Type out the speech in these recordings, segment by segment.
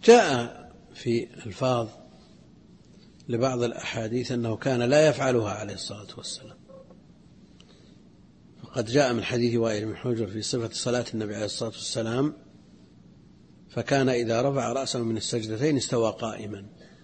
جاء في الفاظ لبعض الأحاديث أنه كان لا يفعلها عليه الصلاة والسلام، فقد جاء من حديث وائل بن حجر في صفة صلاة النبي عليه الصلاة والسلام: فكان إذا رفع رأسه من السجدتين استوى قائما،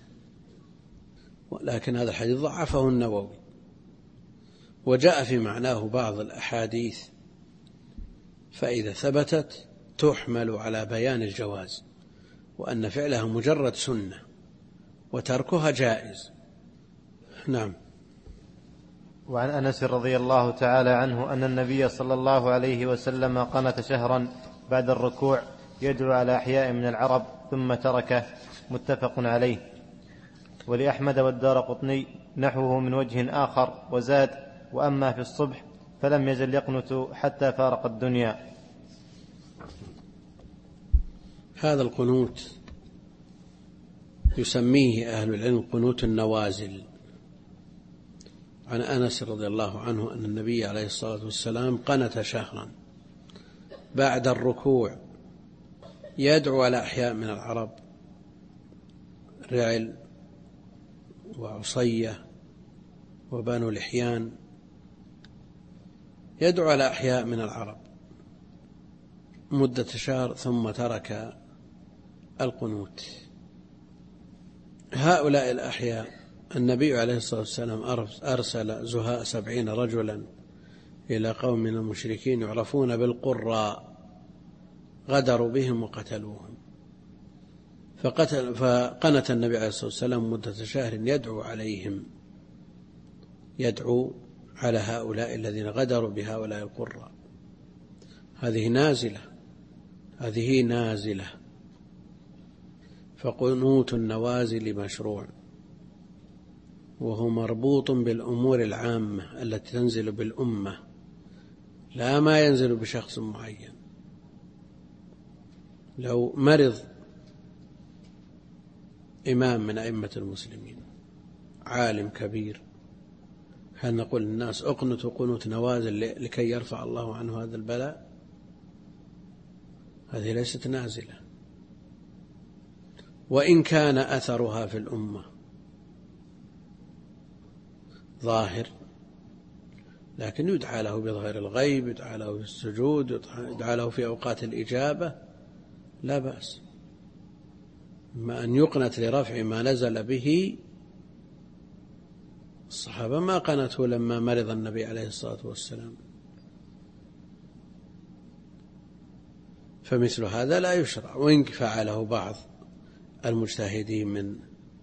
ولكن هذا الحديث ضعفه النووي. وجاء في معناه بعض الأحاديث فإذا ثبتت تحمل على بيان الجواز، وأن فعلها مجرد سنة وتركها جائز. نعم. وعن أنس رضي الله تعالى عنه أن النبي صلى الله عليه وسلم قنت شهرا بعد الركوع يدعو على أحياء من العرب ثم تركه، متفق عليه. ولأحمد والدارقطني نحوه من وجه آخر وزاد: وأما في الصبح فلم يزل يقنت حتى فارق الدنيا. هذا القنوت يسميه أهل العلم قنوت النوازل. عن أنس رضي الله عنه أن النبي عليه الصلاة والسلام قنت شهرا بعد الركوع يدعو على أحياء من العرب، رعل وعصية وبنو لحيان، يدعو على أحياء من العرب مدة شهر ثم ترك القنوت. هؤلاء الأحياء النبي عليه الصلاة والسلام أرسل زهاء 70 رجلا إلى قوم من المشركين يعرفون بالقراء، غدروا بهم وقتلوهم، فقنت النبي عليه الصلاة والسلام مدة شهر يدعو عليهم، يدعو على هؤلاء الذين غدروا بهؤلاء القراء. هذه نازلة. فقنوت النوازل مشروع، وهو مربوط بالأمور العامة التي تنزل بالأمة، لا ما ينزل بشخص معين. لو مرض إمام من أئمة المسلمين، عالم كبير، هل نقول للناس اقنتوا قنوت نوازل لكي يرفع الله عنه هذا البلاء؟ هذه ليست نازلة، وإن كان أثرها في الأمة ظاهر، لكن يدعى له بظهر الغيب، يدعى له في السجود، يدعى له في أوقات الإجابة، لا بأس. ما أن يقنت لرفع ما نزل به، الصحابة ما قنته لما مرض النبي عليه الصلاة والسلام، فمثل هذا لا يشرع، وإن فعله بعض المجتهدين من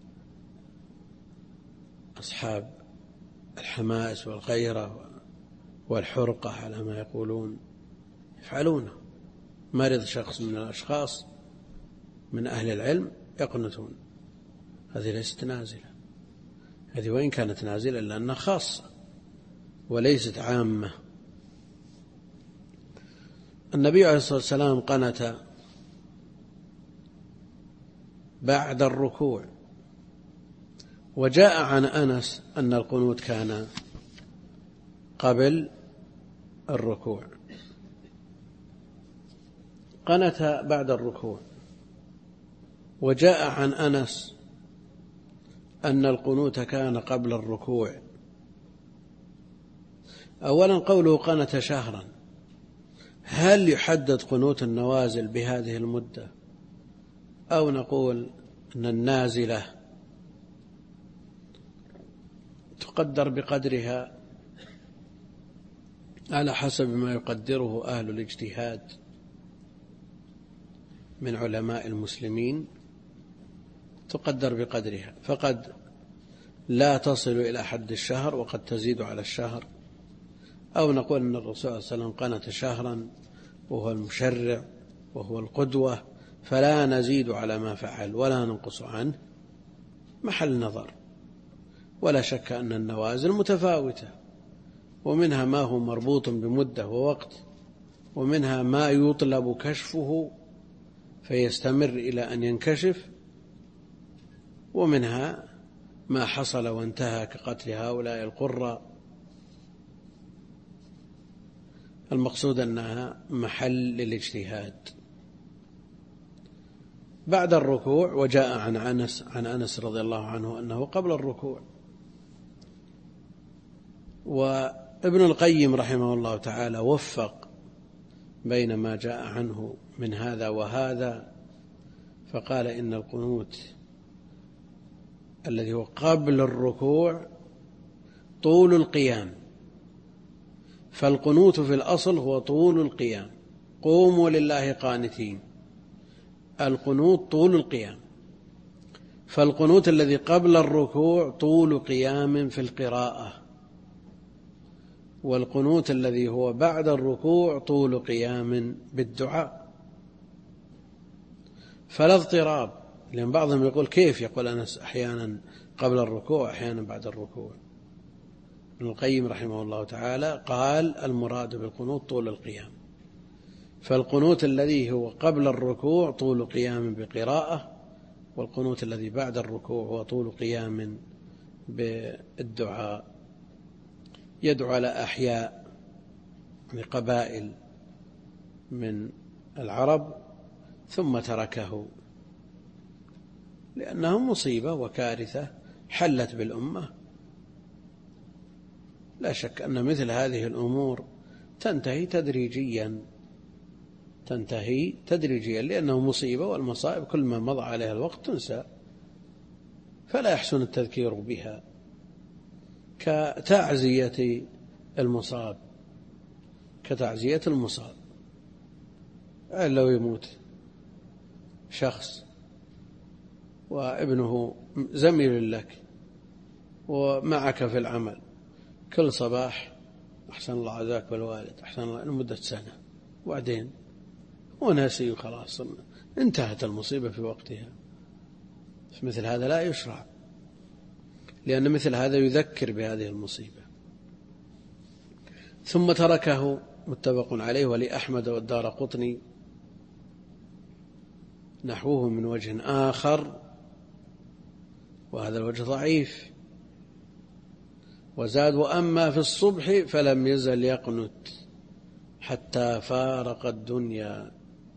أصحاب الحماس والغيرة والحرقة على ما يقولون يفعلونه. مرض شخص من الأشخاص من أهل العلم يقنتون، هذه ليست نازلة. هذه وإن كانت نازلة لأنها خاصة وليست عامة. النبي عليه الصلاة والسلام قنت بعد الركوع، وجاء عن أنس أن القنوت كان قبل الركوع. قنت بعد الركوع، وجاء عن أنس أن القنوت كان قبل الركوع. أولا قوله قنت شهرا، هل يحدد قنوت النوازل بهذه المدة، أو نقول أن النازلة تقدر بقدرها على حسب ما يقدره أهل الاجتهاد من علماء المسلمين، تقدر بقدرها، فقد لا تصل إلى حد الشهر وقد تزيد على الشهر. أو نقول أن الرسول صلى الله عليه وسلم قنت شهرا وهو المشرع وهو القدوة، فلا نزيد على ما فعل ولا ننقص عنه، محل نظر. ولا شك أن النوازل متفاوتة، ومنها ما هو مربوط بمدة ووقت، ومنها ما يطلب كشفه فيستمر إلى أن ينكشف، ومنها ما حصل وانتهى كقتل هؤلاء القراء. المقصود أنها محل للاجتهاد. بعد الركوع، وجاء عن أنس رضي الله عنه أنه قبل الركوع. وابن القيم رحمه الله تعالى وفق بين ما جاء عنه من هذا وهذا، فقال إن القنوت الذي هو قبل الركوع طول القيام، فالقنوت في الأصل هو طول القيام، قوموا لله قانتين، القنوت طول القيام. فالقنوت الذي قبل الركوع طول قيام في القراءة، والقنوت الذي هو بعد الركوع طول قيام بالدعاء. فلا اضطراب، لأن بعضهم يقول كيف يقول أنس أحيانا قبل الركوع أحيانا بعد الركوع. ابن القيم رحمه الله تعالى قال المراد بالقنوت طول القيام، فالقنوت الذي هو قبل الركوع طول قيام بقراءة، والقنوت الذي بعد الركوع هو طول قيام بالدعاء. يدعو على أحياء لقبائل من العرب ثم تركه لأنه مصيبة وكارثة حلت بالأمة. لا شك أن مثل هذه الأمور تنتهي تدريجيا لأنه مصيبة، والمصائب كل ما مضى عليها الوقت تنسى، فلا يحسن التذكير بها. كتعزية المصاب لو يموت شخص وابنه زميل لك ومعك في العمل، كل صباح أحسن الله عزاك والوالد أحسن الله لمدة سنة، وبعدين هو ناسي وخلاص انتهت المصيبة في وقتها. مثل هذا لا يشرع، لأن مثل هذا يذكر بهذه المصيبة. ثم تركه، متفق عليه، ولأحمد والدارقطني نحوه من وجه آخر، وهذا الوجه ضعيف. وزاد وأما في الصبح فلم يزل يقنت حتى فارق الدنيا،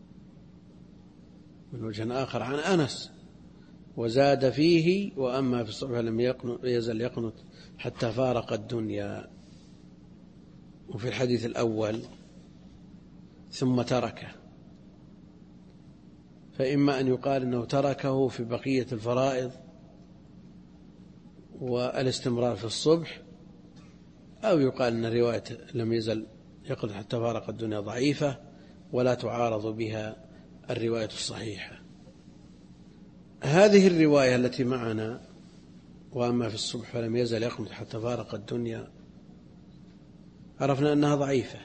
من وجه آخر عن أنس. وزاد فيه وأما في الصبح فلم يزل يقنت حتى فارق الدنيا. وفي الحديث الأول ثم تركه، فإما أن يقال أنه تركه في بقية الفرائض والاستمرار في الصبح، أو يقال أن رواية لم يزل يقنت حتى فارق الدنيا ضعيفة ولا تعارض بها الرواية الصحيحة. هذه الرواية التي معنا وأما في الصبح فلم يزل يقنت حتى فارق الدنيا عرفنا أنها ضعيفة،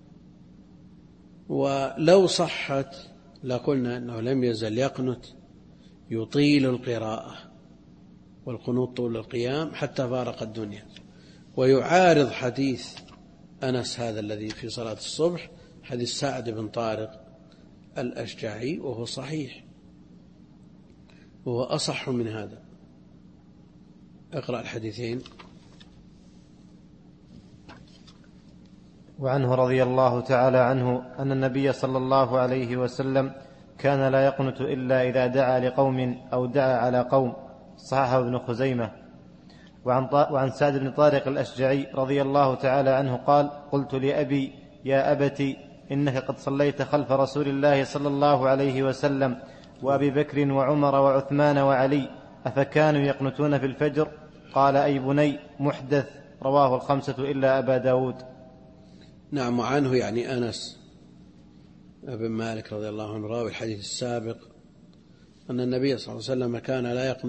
ولو صحت لقلنا أنه لم يزل يقنت يطيل القراءة، والقنوت طول القيام حتى فارق الدنيا، ويعارض حديث أنس هذا الذي في صلاة الصبح حديث سعد بن طارق الأشجعي، وهو صحيح وهو أصح من هذا. اقرأ الحديثين. وعنه رضي الله تعالى عنه أن النبي صلى الله عليه وسلم كان لا يقنت إلا إذا دعا لقوم أو دعا على قوم، صححه ابن خزيمة. وعن سعد بن طارق الأشجعي رضي الله تعالى عنه قال: قلت لأبي: يا أبت، إنك قد صليت خلف رسول الله صلى الله عليه وسلم وأبي بكر وعمر وعثمان وعلي، أفكانوا يقنتون في الفجر؟ قال: أي بني، محدث. رواه الخمسة إلا أبا داود. نعم. وعنه يعني أنس بن مالك رضي الله عنه راوي الحديث السابق أن النبي صلى الله عليه وسلم كان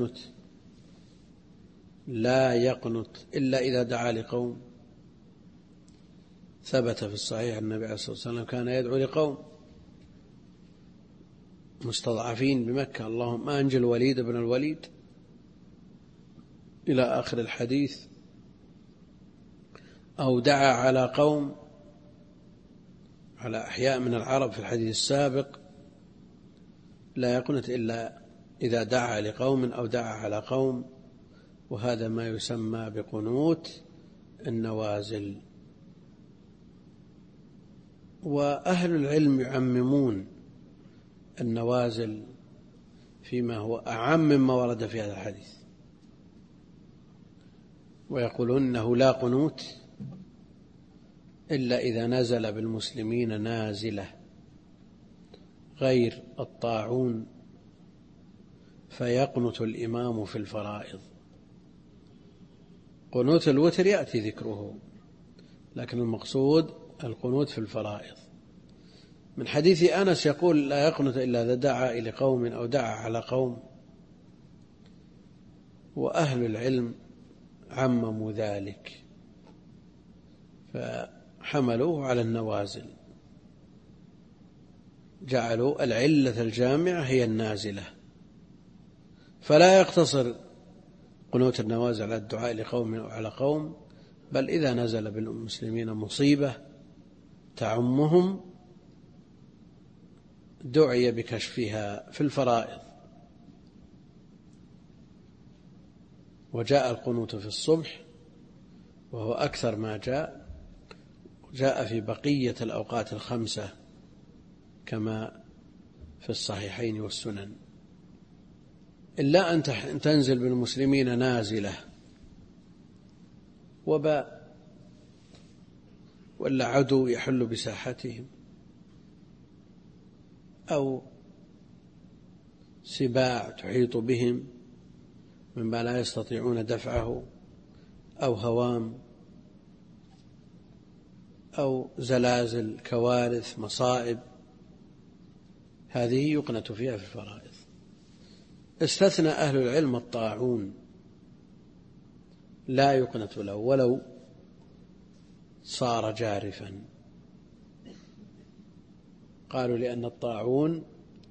لا يقنت إلا إذا دعا لقوم. ثبت في الصحيح أن النبي صلى الله عليه وسلم كان يدعو لقوم مستضعفين بمكة: اللهم أنجل الوليد بن الوليد، إلى آخر الحديث. أو دعا على قوم، على أحياء من العرب في الحديث السابق: لا يقنت إلا إذا دعا لقوم أو دعا على قوم. وهذا ما يسمى بقنوت النوازل. وأهل العلم يعممون النوازل فيما هو أعم مما ورد في هذا الحديث، ويقولون أنه لا قنوت إلا إذا نزل بالمسلمين نازلة غير الطاعون فيقنت الإمام في الفرائض. قنوت الوتر يأتي ذكره، لكن المقصود القنوت في الفرائض. من حديث أنس يقول لا يقنت إلا إذا دعا إلى قوم أو دعا على قوم، وأهل العلم عمموا ذلك فحملوه على النوازل، جعلوا العلة الجامعة هي النازلة، فلا يقتصر قنوت النوازل على الدعاء لقوم أو على قوم، بل إذا نزل بالمسلمين مصيبة تعمهم دعي بكشفها في الفرائض. وجاء القنوت في الصبح وهو أكثر ما جاء في بقية الأوقات الخمسة كما في الصحيحين والسنن، إلا أن تنزل بالمسلمين نازلة وباء ولا عدو يحل بساحتهم أو سباع تحيط بهم مما لا يستطيعون دفعه أو هوام أو زلازل كوارث مصائب، هذه يقنت فيها في الفرائض. استثنى أهل العلم الطاعون لا يقنت له ولو صار جارفا، قالوا لأن الطاعون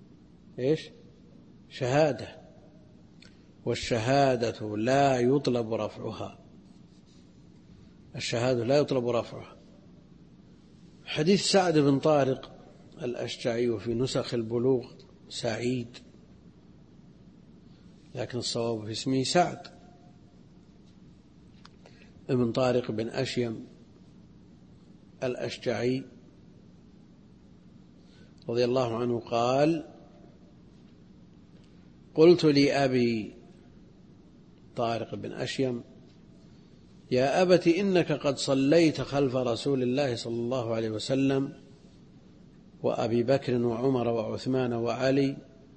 شهادة، والشهادة لا يطلب رفعها، الشهادة لا يطلب رفعها. حديث سعد بن طارق الأشجعي في نسخ البلوغ سعيد، لكن الصواب في اسمه سعد بن طارق بن أشيم الأشجعي رضي الله عنه قال: قلت لأبي طارق بن أشيم: يا أبت إنك قد صليت خلف رسول الله صلى الله عليه وسلم وأبي بكر وعمر وعثمان وعلي،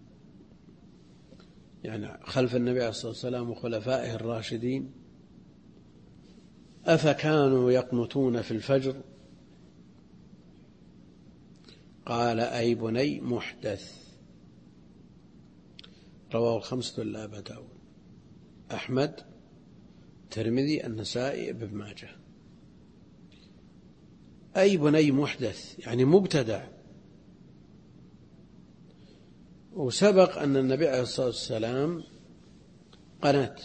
يعني خلف النبي عليه الصلاة والسلام وخلفائه الراشدين، أفكانوا يقنتون في الفجر؟ قال: أي بني محدث. رواه الخمسة إلا أبا داود، أحمد، الترمذي، النسائي، ابن ماجه. أي بني محدث يعني مبتدع. وسبق أن النبي عليه الصلاة والسلام قنت،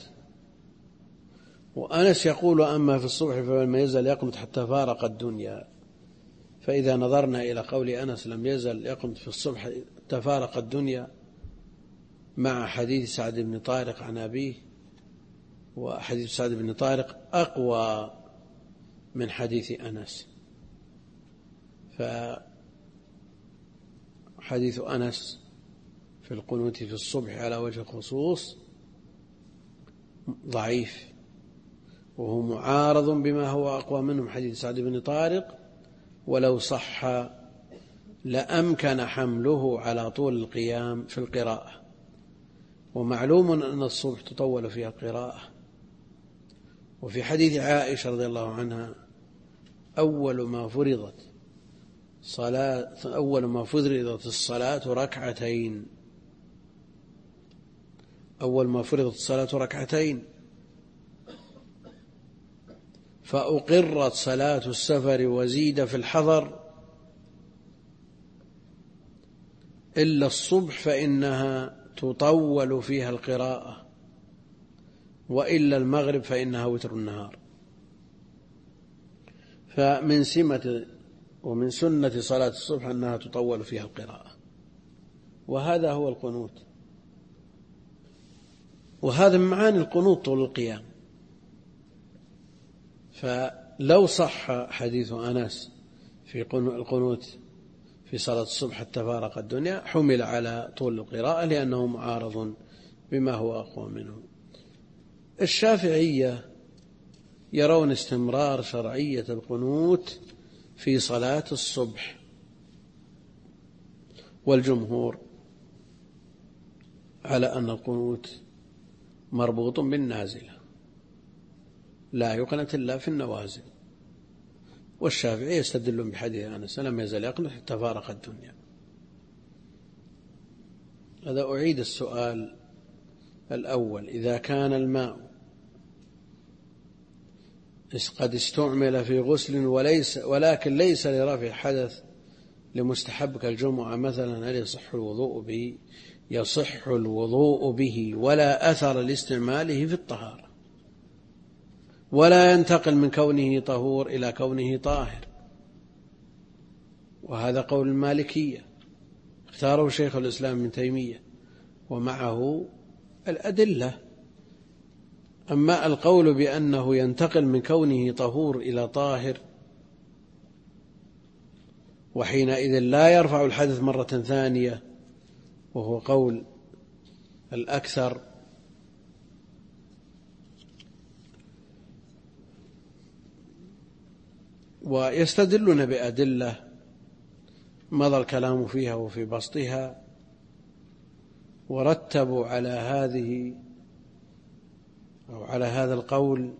وأنس يقول: أما في الصبح فلم يزل يقنت حتى فارق الدنيا. فإذا نظرنا إلى قول أنس لم يزل يقنت في الصبح حتى فارق الدنيا مع حديث سعد بن طارق عن أبيه، وحديث سعد بن طارق أقوى من حديث أنس، فحديث أنس في القنوت في الصبح على وجه الخصوص ضعيف، وهو معارض بما هو أقوى منه حديث سعد بن طارق، ولو صح لأمكن حمله على طول القيام في القراءة، ومعلوم أن الصبح تطول فيها القراءة. وفي حديث عائشة رضي الله عنها: أول ما فرضت الصلاة ركعتين، أول ما فرضت الصلاة ركعتين، فأقرت صلاة السفر وزيد في الحضر إلا الصبح فإنها تطول فيها القراءة، وإلا المغرب فإنها وتر النهار. فمن سمة ومن سنة صلاة الصبح أنها تطول فيها القراءة، وهذا هو القنوت، وهذا من معاني القنوت طول القيام. فلو صح حديث أنس في القنوت في صلاة الصبح حتى فارق الدنيا حمل على طول القراءة لأنه معارض بما هو أقوى منه. الشافعية يرون استمرار شرعية القنوت في صلاة الصبح، والجمهور على أن القنوت مربوط بالنازلة لا يقنت إلا في النوازل، والشافعي يستدل بحديث أنس لم يزل يقنت حتى فارق الدنيا. هذا أعيد السؤال الأول: إذا كان الماء قد استعمل في غسل ولكن ليس لرفع حدث لمستحب كالجمعة مثلا، هل يصح الوضوء به؟ يصح الوضوء به ولا أثر لاستعماله في الطهارة، ولا ينتقل من كونه طهور إلى كونه طاهر، وهذا قول المالكية اختاره شيخ الإسلام ابن تيمية ومعه الأدلة. أما القول بأنه ينتقل من كونه طهور إلى طاهر وحينئذ لا يرفع الحدث مرة ثانية، وهو قول الأكثر، ويستدلون بأدلة مضى الكلام فيها وفي بسطها، ورتبوا على هذا القول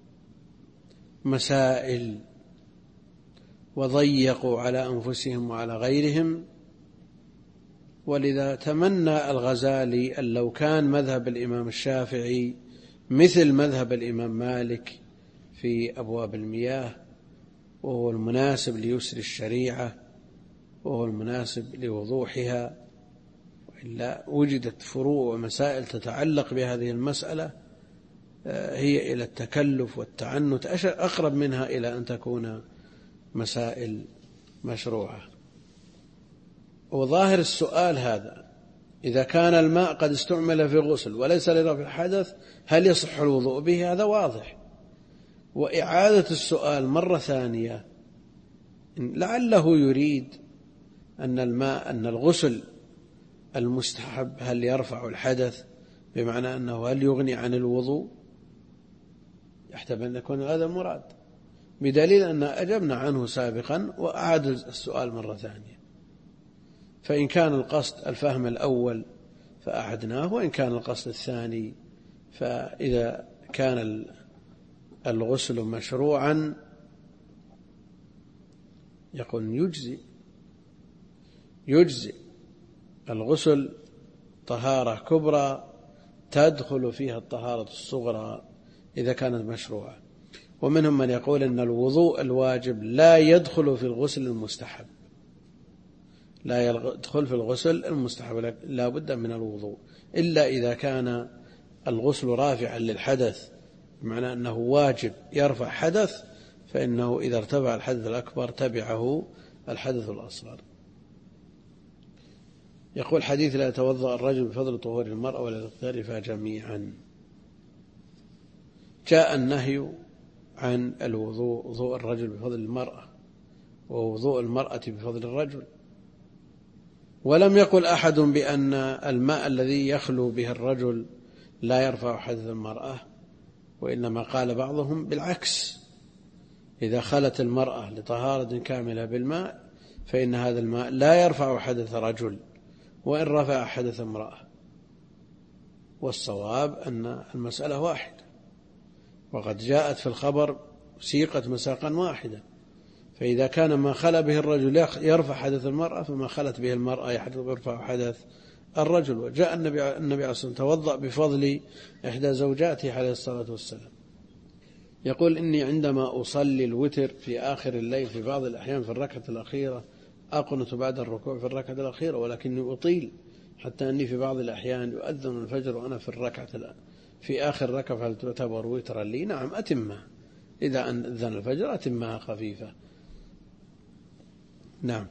مسائل وضيقوا على أنفسهم وعلى غيرهم. ولذا تمنى الغزالي أن لو كان مذهب الإمام الشافعي مثل مذهب الإمام مالك في أبواب المياه، وهو المناسب ليسر الشريعة وهو المناسب لوضوحها، وإلا وجدت فروع ومسائل تتعلق بهذه المسألة هي إلى التكلف والتعنت أقرب منها إلى أن تكون مسائل مشروعة. وظاهر السؤال هذا: إذا كان الماء قد استعمل في غسل وليس لرفع الحدث هل يصح الوضوء به؟ هذا واضح. وإعادة السؤال مرة ثانية لعله يريد أن الغسل المستحب هل يرفع الحدث، بمعنى أنه هل يغني عن الوضوء؟ يحتمل أن يكون هذا المراد، بدليل أن أجبنا عنه سابقا وأعاد السؤال مرة ثانية. فإن كان القصد الفهم الأول فأعدناه، وإن كان القصد الثاني فإذا كان الغسل مشروعا يقول يجزي الغسل طهارة كبرى تدخل فيها الطهارة الصغرى إذا كانت مشروعة. ومنهم من يقول أن الوضوء الواجب لا يدخل في الغسل المستحب، لا يدخل في الغسل المستحب، لا بد من الوضوء إلا إذا كان الغسل رافعا للحدث، بمعنى أنه واجب يرفع حدث، فإنه إذا ارتفع الحدث الأكبر تبعه الحدث الأصغر. يقول حديث: لا يتوضأ الرجل بفضل طهور المرأة ولا يغترفا جميعا. جاء النهي عن وضوء الرجل بفضل المرأة ووضوء المرأة بفضل الرجل، ولم يقل أحد بأن الماء الذي يخلو به الرجل لا يرفع حدث المرأة، وإنما قال بعضهم بالعكس: إذا خلت المرأة لطهارة كاملة بالماء فإن هذا الماء لا يرفع حدث رجل وإن رفع حدث امرأة. والصواب أن المسألة واحدة، وقد جاءت في الخبر سيقت مساقا واحدة، فإذا كان ما خلا به الرجل يرفع حدث المرأة فما خلت به المرأة يرفع حدث الرجل. وجاء النبي عليه الصلاة والسلام توضأ بفضل إحدى زوجاته عليه الصلاة والسلام، يقول: إني عندما أصلي الوتر في آخر الليل في بعض الأحيان في الركعة الأخيرة أقنت بعد الركوع في الركعة الأخيرة، ولكني أطيل حتى أني في بعض الأحيان يؤذن الفجر وأنا في آخر ركعة، فهل تعتبر وترا لي؟ نعم أتمها، إذا أذن الفجر أتمها خفيفة. نعم.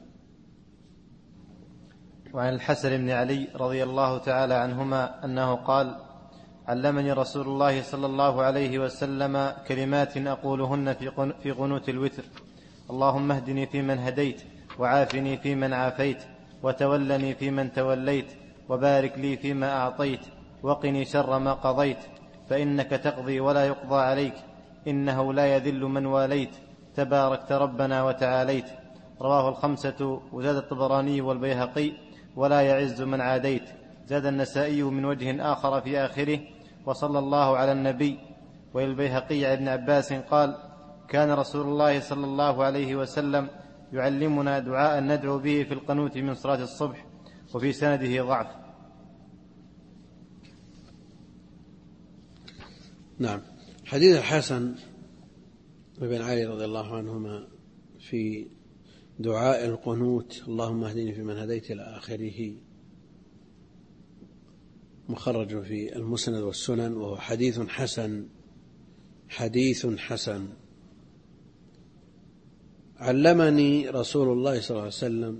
وعن الحسن بن علي رضي الله تعالى عنهما أنه قال: علمني رسول الله صلى الله عليه وسلم كلمات أقولهن في قنوت الوتر: اللهم اهدني فيمن هديت، وعافني فيمن عافيت، وتولني فيمن توليت، وبارك لي فيما أعطيت، وقني شر ما قضيت، فإنك تقضي ولا يقضى عليك، إنه لا يذل من واليت، تباركت ربنا وتعاليت. رواه الخمسة، وزاد الطبراني والبيهقي: ولا يعز من عاديت. زاد النسائي من وجه آخر في آخره: وصلى الله على النبي. وللبيهقي عن ابن عباس قال: كان رسول الله صلى الله عليه وسلم يعلمنا دعاء ندعو به في القنوت من صلاة الصبح. وفي سنده ضعف. نعم. حديث الحسن بن علي رضي الله عنهما في دعاء القنوت: اللهم اهدني فيمن هديت إلى آخره، مخرج في المسند والسنن، وهو حديث حسن. حديث حسن. علمني رسول الله صلى الله عليه وسلم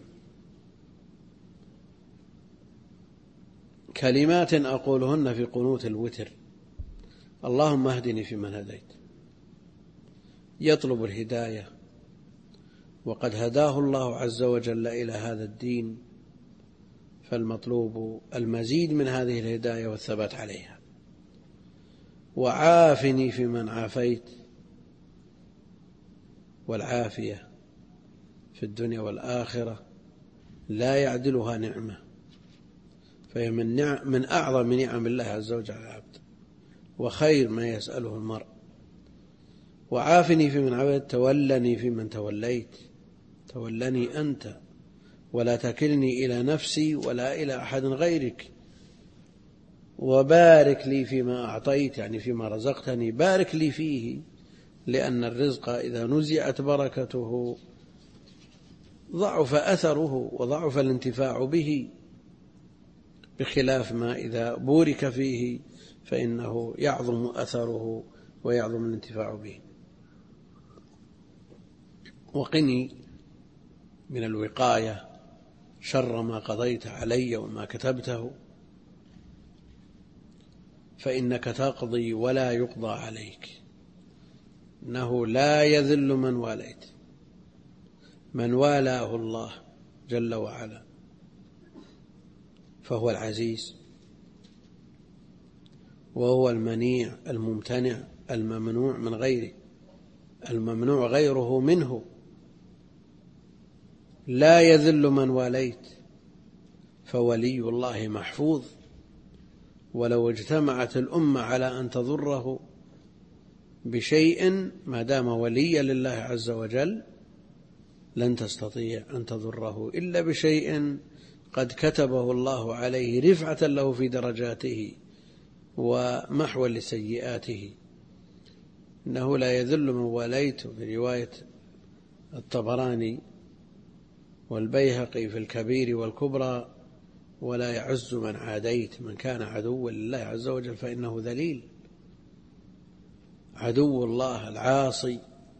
كلمات أقولهن في قنوت الوتر: اللهم اهدني فيمن هديت. يطلب الهداية، وقد هداه الله عز وجل إلى هذا الدين، فالمطلوب المزيد من هذه الهداية والثبات عليها. وعافني فيمن عافيت، والعافية في الدنيا والآخرة لا يعدلها نعمة، فهي من أعظم نعم الله عز وجل على العبد، وخير ما يسأله المرء. وعافني فيمن عافيت، تولني فيمن توليت. تولني أنت، ولا تكلني إلى نفسي ولا إلى أحد غيرك. وبارك لي فيما أعطيت، يعني فيما رزقتني بارك لي فيه، لأن الرزق إذا نزعت بركته ضعف أثره وضعف الانتفاع به، بخلاف ما إذا بورك فيه فإنه يعظم أثره ويعظم الانتفاع به. وقني من الوقاية شر ما قضيت علي وما كتبته، فإنك تقضي ولا يقضى عليك، إنه لا يذل من واليت. من والاه الله جل وعلا فهو العزيز، وهو المنيع الممتنع الممنوع من غيره، الممنوع غيره منه. لا يذل من واليت، فولي الله محفوظ، ولو اجتمعت الأمة على أن تضره بشيء ما دام وليا لله عز وجل لن تستطيع أن تضره إلا بشيء قد كتبه الله عليه رفعة له في درجاته ومحوا لسيئاته. إنه لا يذل من واليت في رواية الطبراني والبيهقي في الكبير والكبرى: ولا يعز من عاديت. من كان عدوا لله عز وجل فإنه ذليل. عدو الله العاصي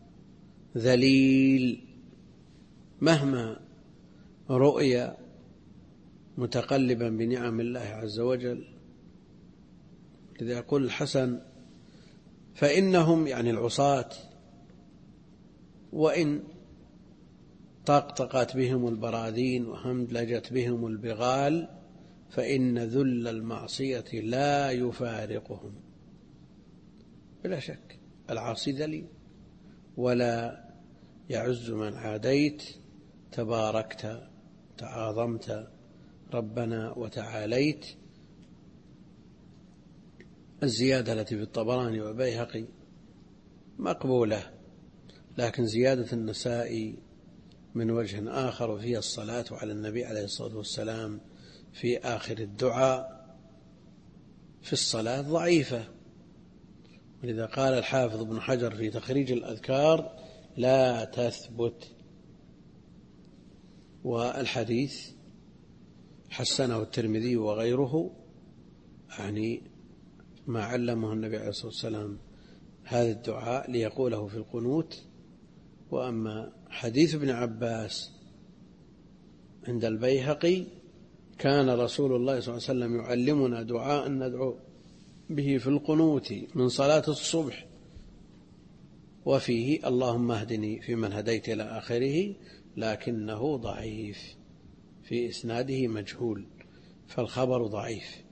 ذليل مهما رؤي متقلبا بنعم الله عز وجل. لذا يقول الحسن: فإنهم، يعني العصاة، وإن طقطقت بهم البراذين وهملجت بهم البغال فإن ذل المعصية لا يفارقهم. بلا شك العاصي ذليل. ولا يعز من عاديت، تباركت تعاظمت ربنا وتعاليت. الزيادة التي في الطبراني والبيهقي مقبولة، لكن زيادة النسائي من وجه آخر وفيها الصلاة على النبي عليه الصلاة والسلام في آخر الدعاء في الصلاة ضعيفة. ولذا قال الحافظ ابن حجر في تخريج الأذكار: لا تثبت. والحديث حسنه الترمذي وغيره، يعني ما علمه النبي عليه الصلاة والسلام هذا الدعاء ليقوله في القنوت. وأما حديث ابن عباس عند البيهقي: كان رسول الله صلى الله عليه وسلم يعلمنا دعاء ندعو به في القنوت من صلاة الصبح، وفيه اللهم اهدني فيمن هديت إلى آخره، لكنه ضعيف، في إسناده مجهول، فالخبر ضعيف.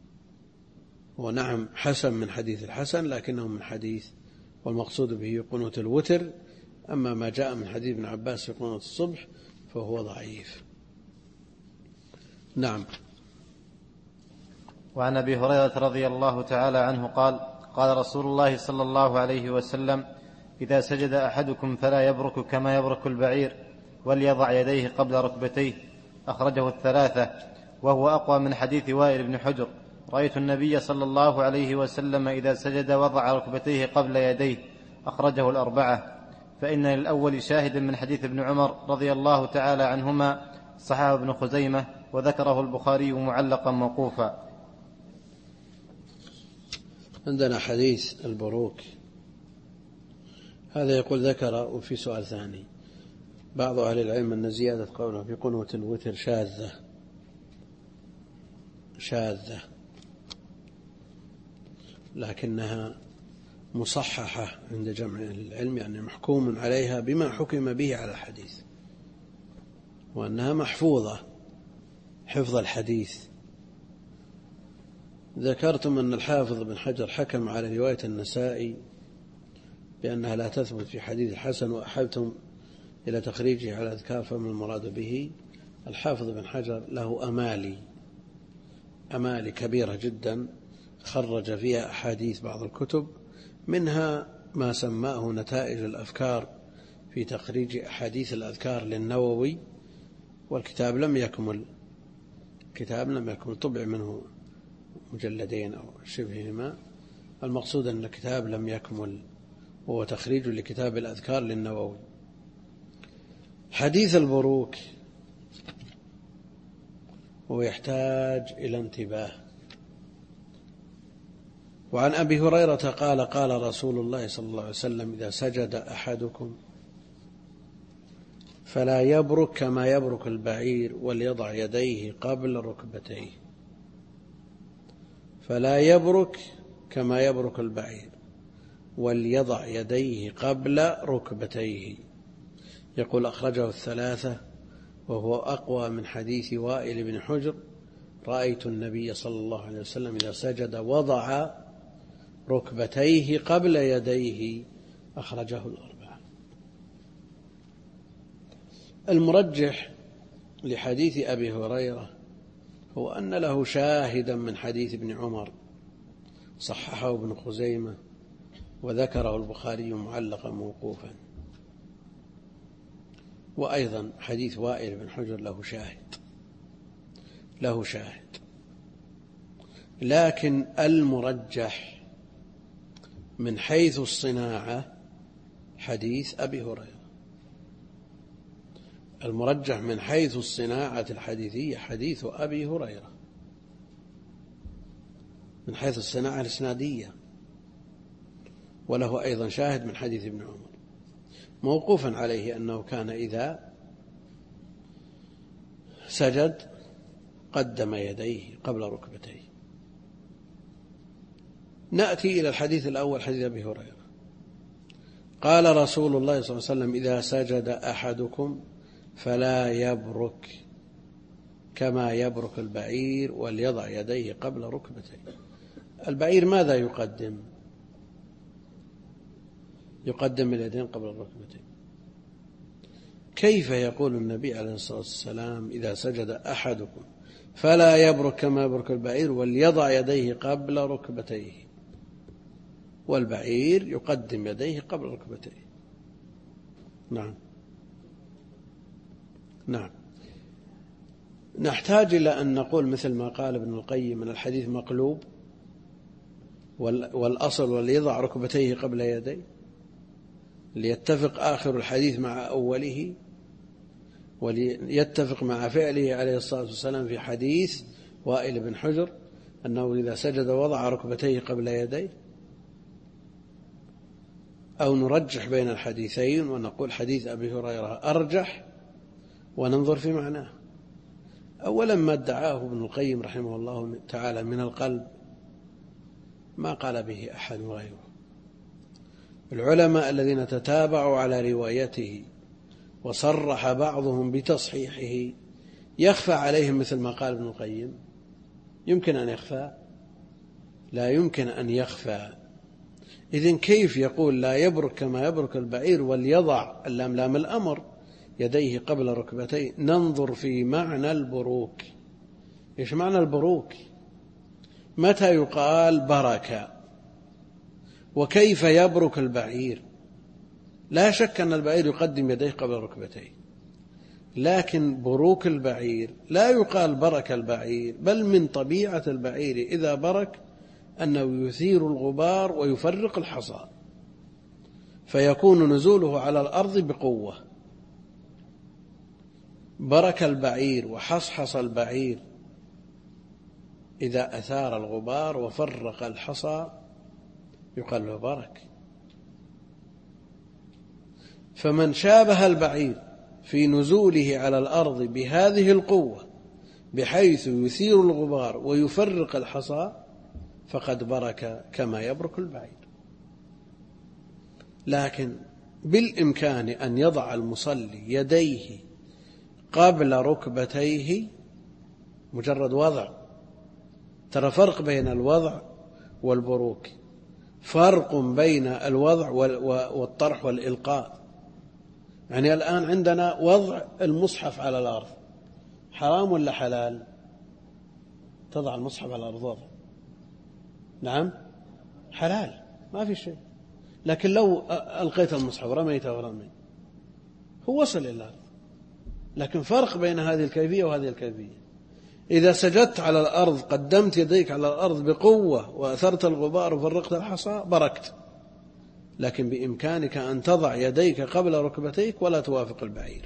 ونعم حسن من حديث الحسن، لكنه من حديث والمقصود به قنوت الوتر. أما ما جاء من حديث ابن عباس في قنوت الصبح فهو ضعيف. نعم. وعن أبي هريرة رضي الله تعالى عنه قال: قال رسول الله صلى الله عليه وسلم: إذا سجد أحدكم فلا يبرك كما يبرك البعير، وليضع يديه قبل ركبتيه. أخرجه الثلاثة، وهو أقوى من حديث وائل بن حجر: رأيت النبي صلى الله عليه وسلم إذا سجد وضع ركبتيه قبل يديه. أخرجه الأربعة. فإن للأول شاهد من حديث ابن عمر رضي الله تعالى عنهما، صححه ابن خزيمة وذكره البخاري معلقا موقوفا. عندنا حديث البروك، هذا يقول ذكر. وفي سؤال ثاني: بعض أهل العلم أن زيادة قوله في قنوت الوتر شاذة، لكنها مصححة عند جمع أهل العلم، يعني محكوم عليها بما حكم به على الحديث، وأنها محفوظة حفظ الحديث. ذكرتم أن الحافظ بن حجر حكم على رواية النسائي بأنها لا تثبت في حديث الحسن، وأحبتم إلى تخريجه على الأذكار، فما المراد به؟ الحافظ بن حجر له أمالي كبيرة جدا، خرج فيها أحاديث بعض الكتب، منها ما سماه نتائج الأفكار في تخريج أحاديث الأذكار للنووي، والكتاب لم يكمل، طبع منه مجلدين أو شبههما. المقصود أن الكتاب لم يكمل، وهو تخريج لكتاب الأذكار للنووي. حديث البروك ويحتاج إلى انتباه. وعن أبي هريرة قال: قال رسول الله صلى الله عليه وسلم: إذا سجد أحدكم فلا يبرك كما يبرك البعير، وليضع يديه قبل ركبتيه. فلا يبرك كما يبرك البعير، وليضع يديه قبل ركبتيه. يقول: أخرجه الثلاثة، وهو أقوى من حديث وائل بن حجر: رأيت النبي صلى الله عليه وسلم إذا سجد وضع ركبتيه قبل يديه. أخرجه الأربعة. المرجح لحديث أبي هريرة هو أن له شاهدا من حديث ابن عمر، صححه ابن خزيمة وذكره البخاري معلقا موقوفا. وأيضا حديث وائل بن حجر له شاهد، لكن المرجح من حيث الصناعة حديث أبي هريرة. المرجح من حيث الصناعة الحديثية حديث أبي هريرة، من حيث الصناعة الإسنادية. وله أيضا شاهد من حديث ابن عمر موقوفا عليه أنه كان إذا سجد قدم يديه قبل ركبتيه. نأتي إلى الحديث الأول، حديث أبي هريرة. قال رسول الله صلى الله عليه وسلم: إذا سجد أحدكم فلا يبرك كما يبرك البعير، وليضع يديه قبل ركبتيه. البعير ماذا يقدم؟ يقدم اليدين قبل الركبتين. كيف يقول النبي عليه الصلاة والسلام: إذا سجد أحدكم فلا يبرك كما يبرك البعير، وليضع يديه قبل ركبتيه، والبعير يقدم يديه قبل ركبتيه؟ نعم. نحتاج إلى أن نقول مثل ما قال ابن القيم: من الحديث مقلوب، والأصل وليضع ركبتيه قبل يديه، ليتفق آخر الحديث مع أوله، وليتفق مع فعله عليه الصلاة والسلام في حديث وائل بن حجر أنه إذا سجد وضع ركبتيه قبل يديه. أو نرجح بين الحديثين ونقول حديث أبي هريرة أرجح، وننظر في معناه. أولا ما ادعاه ابن القيم رحمه الله تعالى من القلب ما قال به أحد غيره. العلماء الذين تتابعوا على روايته وصرح بعضهم بتصحيحه يخفى عليهم مثل ما قال ابن القيم؟ يمكن أن يخفى؟ لا يمكن أن يخفى. إذن كيف يقول لا يبرك كما يبرك البعير وليضع اللام لام الأمر يديه قبل ركبتيه؟ ننظر في معنى البروك. إيش معنى البروك؟ متى يقال بركة؟ وكيف يبرك البعير؟ لا شك أن البعير يقدم يديه قبل ركبتيه، لكن بروك البعير لا يقال برك البعير، بل من طبيعة البعير إذا برك أنه يثير الغبار ويفرق الحصى، فيكون نزوله على الأرض بقوة. برك البعير وحصحص البعير إذا أثار الغبار وفرق الحصى يقال له برك. فمن شابه البعير في نزوله على الأرض بهذه القوة بحيث يثير الغبار ويفرق الحصى فقد برك كما يبرك البعير. لكن بالإمكان أن يضع المصلي يديه قبل ركبتيه مجرد وضع. ترى فرق بين الوضع والبروك، فرق بين الوضع والطرح والإلقاء. يعني الآن عندنا وضع المصحف على الأرض، حرام ولا حلال؟ تضع المصحف على الأرض وضع، نعم حلال، ما في شيء. لكن لو ألقيت المصحف رميته ورمي هو وصل إلى الأرض. لكن فرق بين هذه الكيفية وهذه الكيفية. إذا سجدت على الأرض قدمت يديك على الأرض بقوة وأثرت الغبار وفرقت الحصى بركت، لكن بإمكانك أن تضع يديك قبل ركبتيك ولا توافق البعير،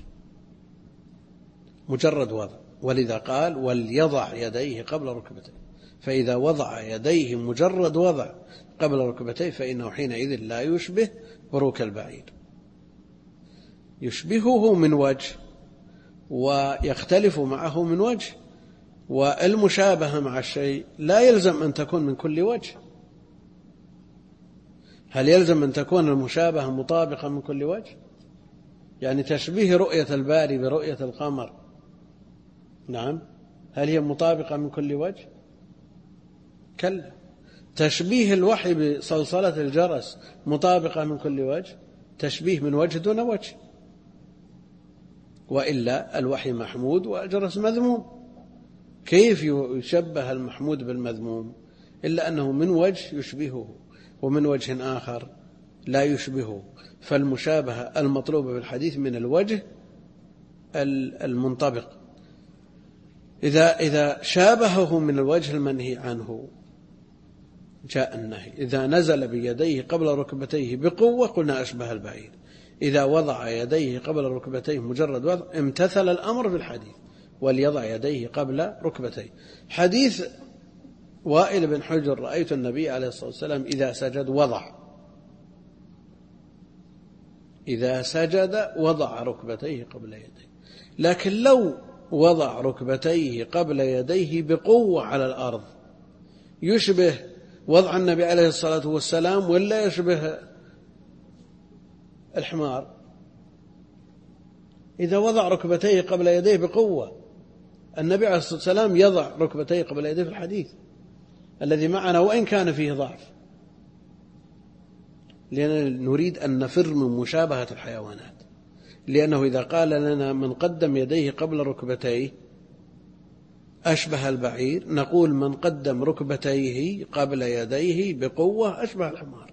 مجرد وضع. ولذا قال وليضع يديه قبل ركبتيه، فإذا وضع يديه مجرد وضع قبل ركبتيه فإنه حينئذ لا يشبه بروك البعير. يشبهه من وجه ويختلف معه من وجه، والمشابهة مع الشيء لا يلزم أن تكون من كل وجه. هل يلزم أن تكون المشابهة مطابقة من كل وجه؟ يعني تشبيه رؤية الباري برؤية القمر، نعم، هل هي مطابقة من كل وجه؟ كلا. تشبيه الوحي بصلصلة الجرس مطابقة من كل وجه؟ تشبيه من وجه دون وجه، وإلا الوحي محمود والجرس مذموم، كيف يشبه المحمود بالمذموم؟ إلا أنه من وجه يشبهه ومن وجه آخر لا يشبهه. فالمشابهة المطلوبة في الحديث من الوجه المنطبق. إذا شابهه من الوجه المنهي عنه جاء النهي. إذا نزل بيديه قبل ركبتيه بقوة قلنا أشبه البعير. إذا وضع يديه قبل ركبتيه مجرد وضع امتثل الأمر في الحديث وليضع يديه قبل ركبتيه. حديث وائل بن حجر رأيت النبي عليه الصلاة والسلام إذا سجد وضع، إذا سجد وضع ركبتيه قبل يديه. لكن لو وضع ركبتيه قبل يديه بقوة على الأرض يشبه وضع النبي عليه الصلاة والسلام ولا يشبه الحمار؟ إذا وضع ركبتيه قبل يديه بقوة، النبي عليه الصلاة والسلام يضع ركبتيه قبل يديه في الحديث الذي معنا وإن كان فيه ضعف، لأننا نريد أن نفر من مشابهة الحيوانات. لأنه إذا قال لنا من قدم يديه قبل ركبتيه أشبه البعير، نقول من قدم ركبتيه قبل يديه بقوة أشبه الحمار.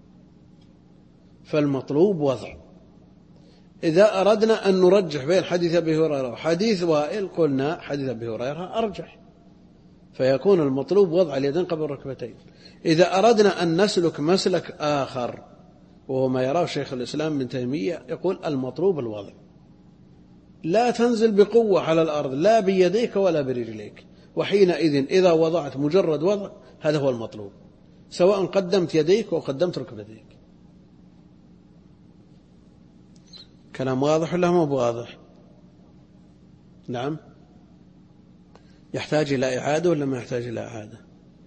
فالمطلوب وضع. إذا أردنا أن نرجح بين حديث أبي هريرة وحديث وائل قلنا حديث أبي هريرة أرجح، فيكون المطلوب وضع اليدين قبل الركبتين. إذا أردنا أن نسلك مسلك آخر وهو ما يراه شيخ الإسلام ابن تيمية يقول المطلوب الوضع، لا تنزل بقوة على الأرض لا بيديك ولا برجليك، وحينئذ إذا وضعت مجرد وضع هذا هو المطلوب، سواء قدمت يديك أو قدمت ركبتيك. كلام واضح ولا مو واضح؟ نعم. يحتاج إلى إعادة ولا ما يحتاج إلى إعادة؟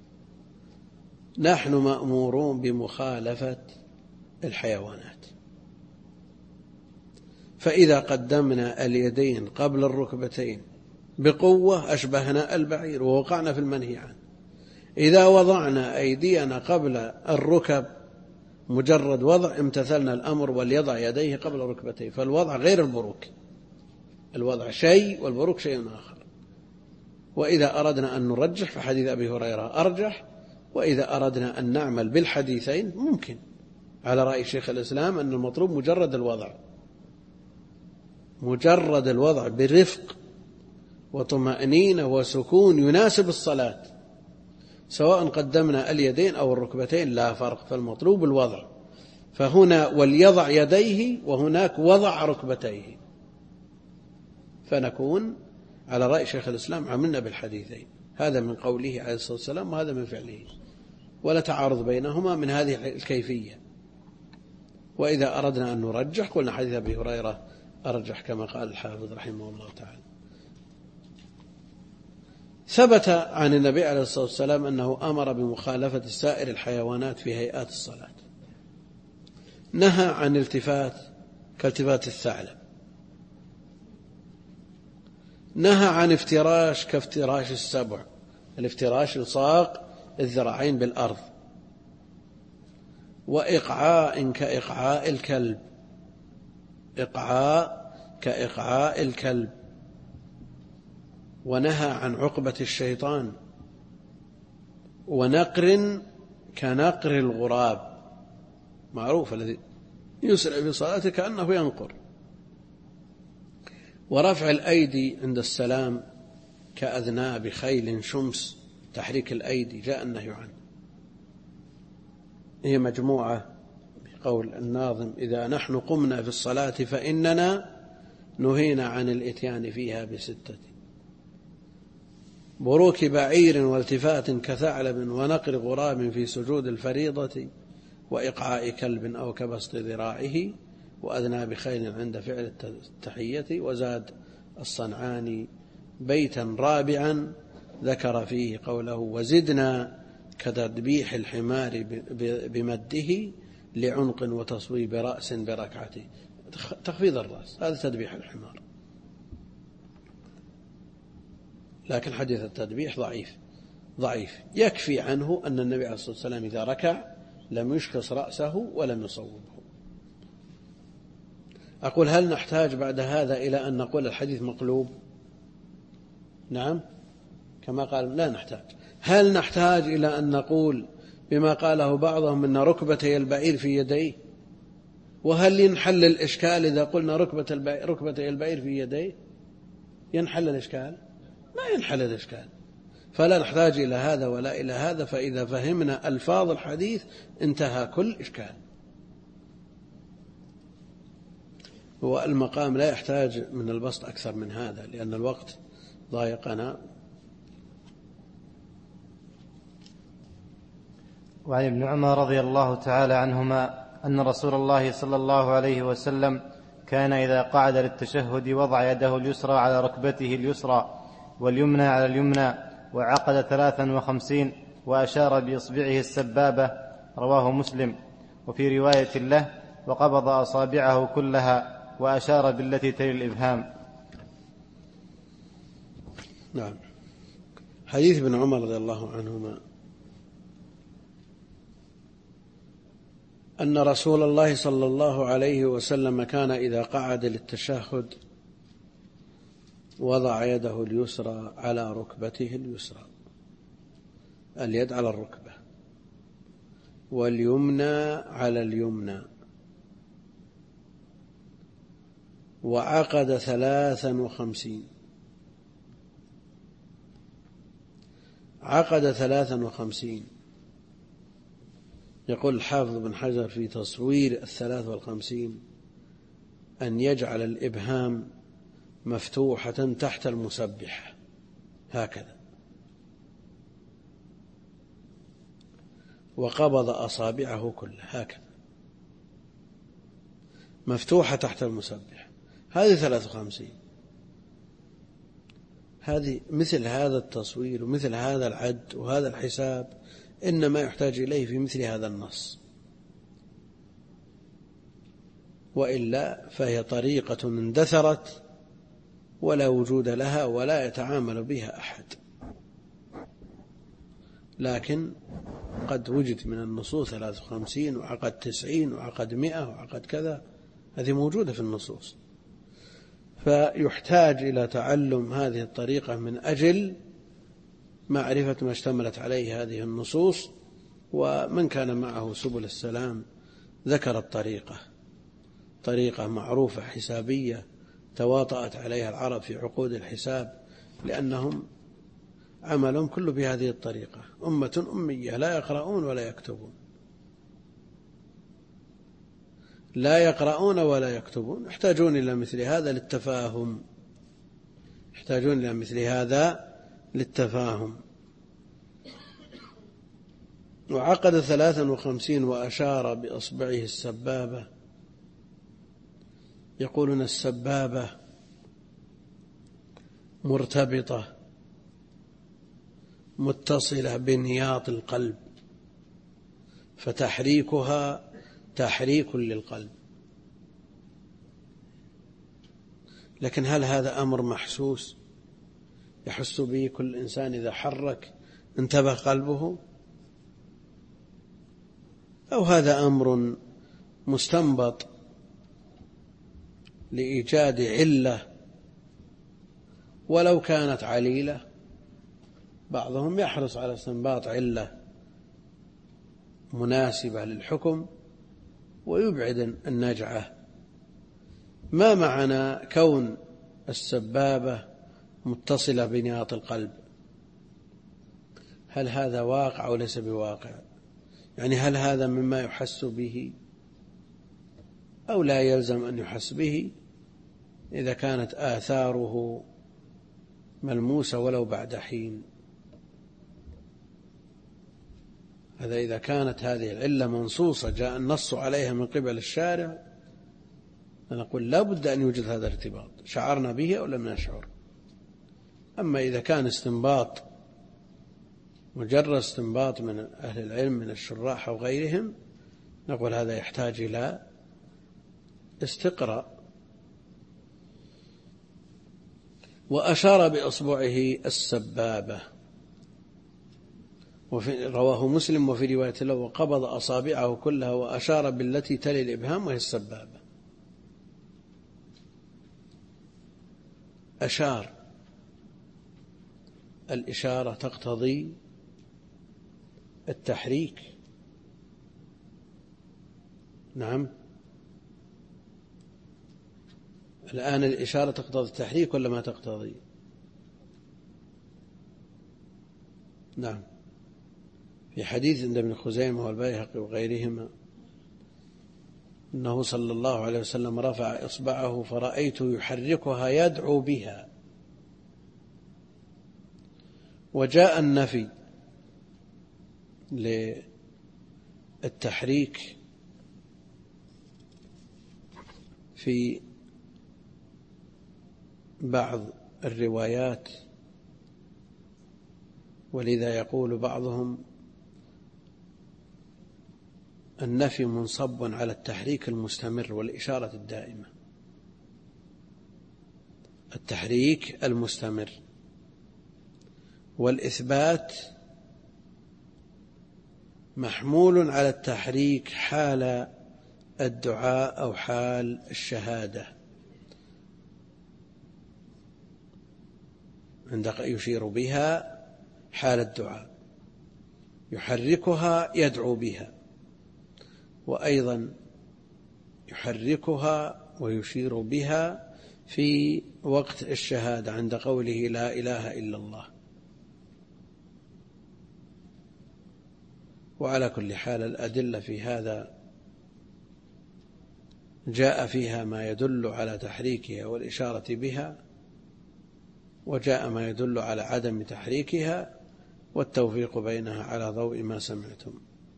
نحن مأمورون بمخالفة الحيوانات، فإذا قدمنا اليدين قبل الركبتين بقوة أشبهنا البعير ووقعنا في المنهي عنه. إذا وضعنا أيدينا قبل الركب مجرد وضع امتثلنا الأمر، وليضع يديه قبل ركبتيه. فالوضع غير البروك، الوضع شيء والبروك شيء آخر. وإذا أردنا أن نرجح فحديث أبي هريرة أرجح، وإذا أردنا أن نعمل بالحديثين ممكن، على رأي شيخ الإسلام أن المطلوب مجرد الوضع، مجرد الوضع برفق وطمأنينة وسكون يناسب الصلاة، سواء قدمنا اليدين أو الركبتين لا فرق، فالمطلوب الوضع. فهنا وليضع يديه وهناك وضع ركبتيه، فنكون على رأي شيخ الإسلام عملنا بالحديثين، هذا من قوله عليه الصلاة والسلام وهذا من فعله، ولا تعارض بينهما من هذه الكيفية. وإذا أردنا أن نرجح قلنا حديث أبي هريرة أرجح كما قال الحافظ رحمه الله تعالى. ثبت عن النبي عليه الصلاة والسلام أنه أمر بمخالفة سائر الحيوانات في هيئات الصلاة، نهى عن التفات كالتفات الثعلب، نهى عن افتراش كافتراش السبع، الافتراش الصاق الذراعين بالأرض، وإقعاء كإقعاء الكلب، إقعاء كإقعاء الكلب، ونهى عن عقبة الشيطان، ونقر كنقر الغراب، معروف الذي يسرع في صلاته كأنه ينقر، ورفع الأيدي عند السلام كأذناب خيل شمس، تحريك الأيدي جاء النهي عنه. هي مجموعة بقول الناظم: إذا نحن قمنا في الصلاة فإننا نهينا عن الإتيان فيها بستة: بروك بعير والتفات كثعلب، ونقر غراب في سجود الفريضة، وإقعاء كلب أو كبسط ذراعه، وأذناب خيل عند فعل التحية. وزاد الصنعاني بيتا رابعا ذكر فيه قوله: وزدنا كتذبيح الحمار بمده لعنق وتصويب رأس بركعته. تخفيض الرأس هذا تذبيح الحمار، لكن حديث التذبيح ضعيف. يكفي عنه أن النبي عليه الصلاة والسلام إذا ركع لم يشخص رأسه ولم يصوبه. أقول: هل نحتاج بعد هذا إلى أن نقول الحديث مقلوب؟ نعم، كما قال لا نحتاج. هل نحتاج إلى أن نقول بما قاله بعضهم أن ركبتي البعير في يديه؟ وهل ينحل الإشكال إذا قلنا ركبتي البعير في يديه؟ ينحل الإشكال؟ ما ينحل الإشكال. فلا نحتاج إلى هذا ولا إلى هذا، فإذا فهمنا ألفاظ الحديث انتهى كل إشكال. والمقام لا يحتاج من البسط أكثر من هذا لأن الوقت ضايقنا. وعن ابن عمر رضي الله تعالى عنهما أن رسول الله صلى الله عليه وسلم كان إذا قعد للتشهد وضع يده اليسرى على ركبته اليسرى واليمنى على اليمنى، وعقد 53 وأشار بإصبعه السبابة، رواه مسلم. وفي رواية له: وقبض أصابعه كلها وأشار بالتي تلي الإبهام. نعم. حديث ابن عمر رضي الله عنهما أن رسول الله صلى الله عليه وسلم كان إذا قعد للتشهد وضع يده اليسرى على ركبته اليسرى، اليد على الركبة، واليمنى على اليمنى، وعقد 53. عقد 53. يقول الحافظ بن حجر في تصوير 53: أن يجعل الإبهام مفتوحة تحت المسبحة هكذا، وقبض أصابعه كلها هكذا مفتوحة تحت المسبحة. هذه 53. هذه مثل هذا التصوير ومثل هذا العد وهذا الحساب إنما يحتاج إليه في مثل هذا النص. وإلا فهي طريقة اندثرت ولا وجود لها ولا يتعامل بها أحد. لكن قد وجد من النصوص 53 وعقد 90 وعقد 100 وعقد كذا، هذه موجودة في النصوص، فيحتاج إلى تعلم هذه الطريقة من أجل معرفة ما اشتملت عليه هذه النصوص. ومن كان معه سبل السلام ذكر طريقة معروفة حسابية تواطأت عليها العرب في عقود الحساب، لأنهم عملهم كله بهذه الطريقة. أمة أمية لا يقرؤون ولا يكتبون، لا يقرؤون ولا يكتبون، يحتاجون إلى مثل هذا للتفاهم، يحتاجون إلى مثل هذا للتفاهم. وعقد 53 وأشار بأصبعه السبابة. يقولون السبابة مرتبطة متصلة بنياط القلب، فتحريكها تحريك للقلب. لكن هل هذا أمر محسوس يحس به كل إنسان إذا حرك انتبه قلبه، أو هذا أمر مستنبط لإيجاد علة ولو كانت عليلة؟ بعضهم يحرص على استنباط علة مناسبة للحكم ويبعد النجعة. ما معنى كون السبابة متصلة بنياط القلب؟ هل هذا واقع أو ليس بواقع؟ يعني هل هذا مما يحس به أو لا يلزم أن يحس به إذا كانت آثاره ملموسة ولو بعد حين؟ هذا إذا كانت هذه العلة منصوصة جاء النص عليها من قبل الشارع، فنقول لا بد أن يوجد هذا الارتباط، شعرنا به أو لم نشعر. أما إذا كان استنباط مجرد استنباط من أهل العلم من الشراح أو غيرهم، نقول هذا يحتاج إلى استقراء. وأشار بأصبعه السبابة، رواه مسلم وفي رواية له وقبض أصابعه كلها وأشار بالتي تلي الإبهام وهي السبابة. أشار، الإشارة تقتضي التحريك. نعم، الآن الإشارة تقتضي التحريك ولا ما تقتضي؟ نعم، في حديث عند ابن خزيمة والبيهقي وغيرهما أنه صلى الله عليه وسلم رفع إصبعه فرأيته يحركها يدعو بها. وجاء النفي للتحريك في بعض الروايات، ولذا يقول بعضهم النفي منصب على التحريك المستمر والإشارة الدائمة. التحريك المستمر، والإثبات محمول على التحريك حال الدعاء أو حال الشهادة، عندما يشير بها حال الدعاء يحركها يدعو بها، وأيضا يحركها ويشير بها في وقت الشهادة عند قوله لا إله إلا الله. وعلى كل حال الأدلة في هذا جاء فيها ما يدل على تحريكها والإشارة بها، وجاء ما يدل على عدم تحريكها والتوفيق بينها على ضوء ما سمعتم.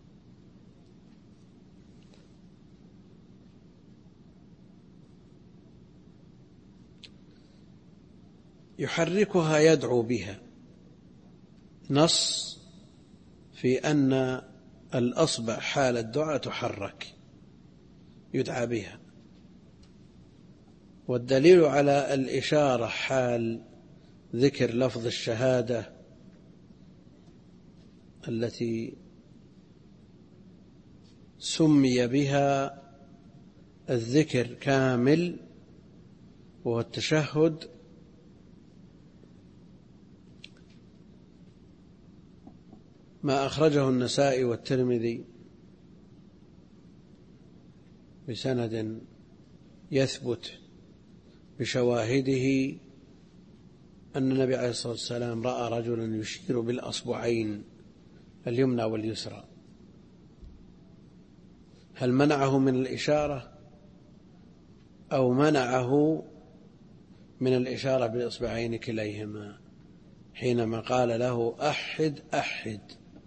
يحركها يدعو بها، نص في أن الأصبع حال الدعاء تحرك يدعى بها، والدليل على الإشارة حال ذكر لفظ الشهادة التي سمي بها الذكر كامل وهو التشهد، ما أخرجه النسائي والترمذي بسند يثبت بشواهده أن النبي عليه الصلاة والسلام رأى رجلا يشير بالأصبعين اليمنى واليسرى. هل منعه من الإشارة أو منعه من الإشارة بالإصبعين كليهما حينما قال له أحد أحد؟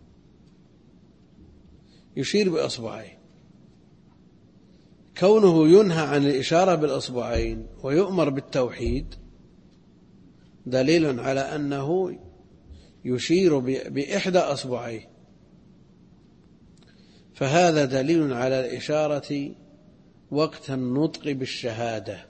يشير بأصبعين. كونه ينهى عن الإشارة بالأصبعين ويؤمر بالتوحيد دليل على أنه يشير بإحدى أصبعيه، فهذا دليل على الإشارة وقت النطق بالشهادة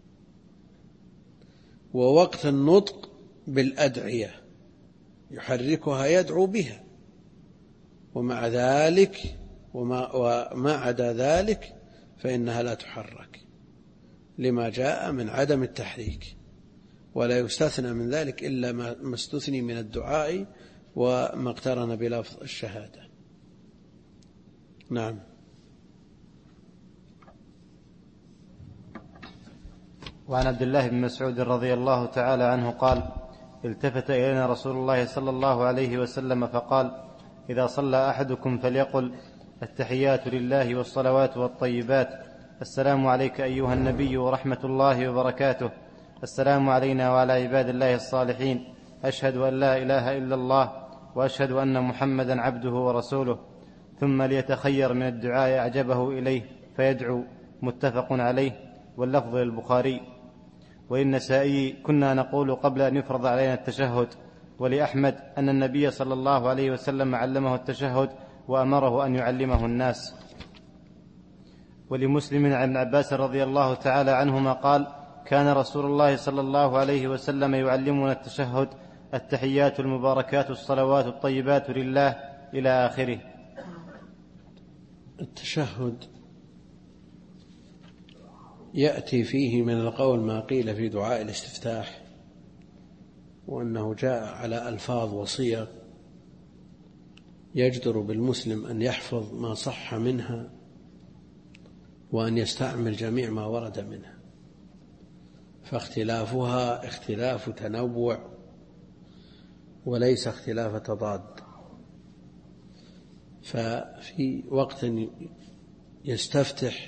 ووقت النطق بالأدعية يحركها يدعو بها، ومع ذلك وما عدا ذلك فإنها لا تحرك لما جاء من عدم التحريك، ولا يستثنى من ذلك إلا ما استثني من الدعاء وما اقترن بلفظ الشهادة. نعم. وعن عبد الله بن مسعود رضي الله تعالى عنه قال: التفت إلينا رسول الله صلى الله عليه وسلم فقال: إذا صلى أحدكم فليقل: التحيات لله والصلوات والطيبات، السلام عليك أيها النبي ورحمة الله وبركاته، السلام علينا وعلى عباد الله الصالحين، أشهد أن لا إله إلا الله وأشهد أن محمدا عبده ورسوله، ثم ليتخير من الدعاء أعجبه إليه فيدعو. متفق عليه، واللفظ للبخاري. وللنسائي: كنا نقول قبل أن يفرض علينا التشهد. ولأحمد أن النبي صلى الله عليه وسلم علمه التشهد وأمره أن يعلمه الناس. ولمسلم عن ابن عباس رضي الله تعالى عنهما قال: كان رسول الله صلى الله عليه وسلم يعلمنا التشهد: التحيات المباركات الصلوات الطيبات لله، إلى آخره. التشهد يأتي فيه من القول ما قيل في دعاء الاستفتاح، وأنه جاء على ألفاظ وصيغ يجدر بالمسلم أن يحفظ ما صح منها وأن يستعمل جميع ما ورد منها، فاختلافها اختلاف تنوع وليس اختلاف تضاد. ففي وقت يستفتح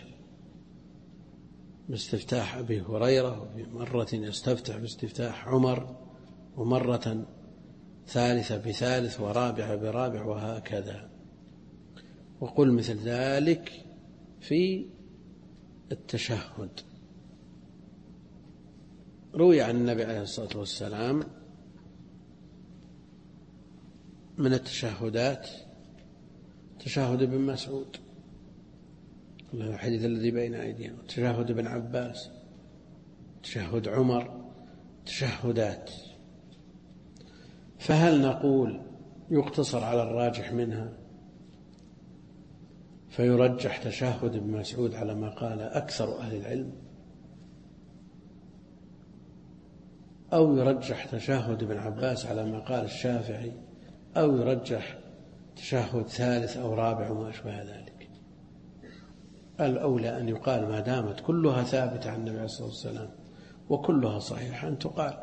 باستفتاح أبي هريرة، وفي مرة يستفتح باستفتاح عمر، ومرة ثالثة بثالث، ورابعة برابع، وهكذا. وقل مثل ذلك في التشهد. روي عن النبي عليه الصلاة والسلام من التشهدات تشهد ابن مسعود، الحديث الذي بين أيدينا، تشهد ابن عباس، تشهد عمر، تشهدات. فهل نقول يقتصر على الراجح منها فيرجح تشهد ابن مسعود على ما قال أكثر أهل العلم، أو يرجح تشهد ابن عباس على ما قال الشافعي، أو يرجح تشهد ثالث أو رابع وما أشبه ذلك؟ الأولى أن يقال ما دامت كلها ثابتة عن النبي عليه الصلاة والسلام وكلها صحيحة أن تقال.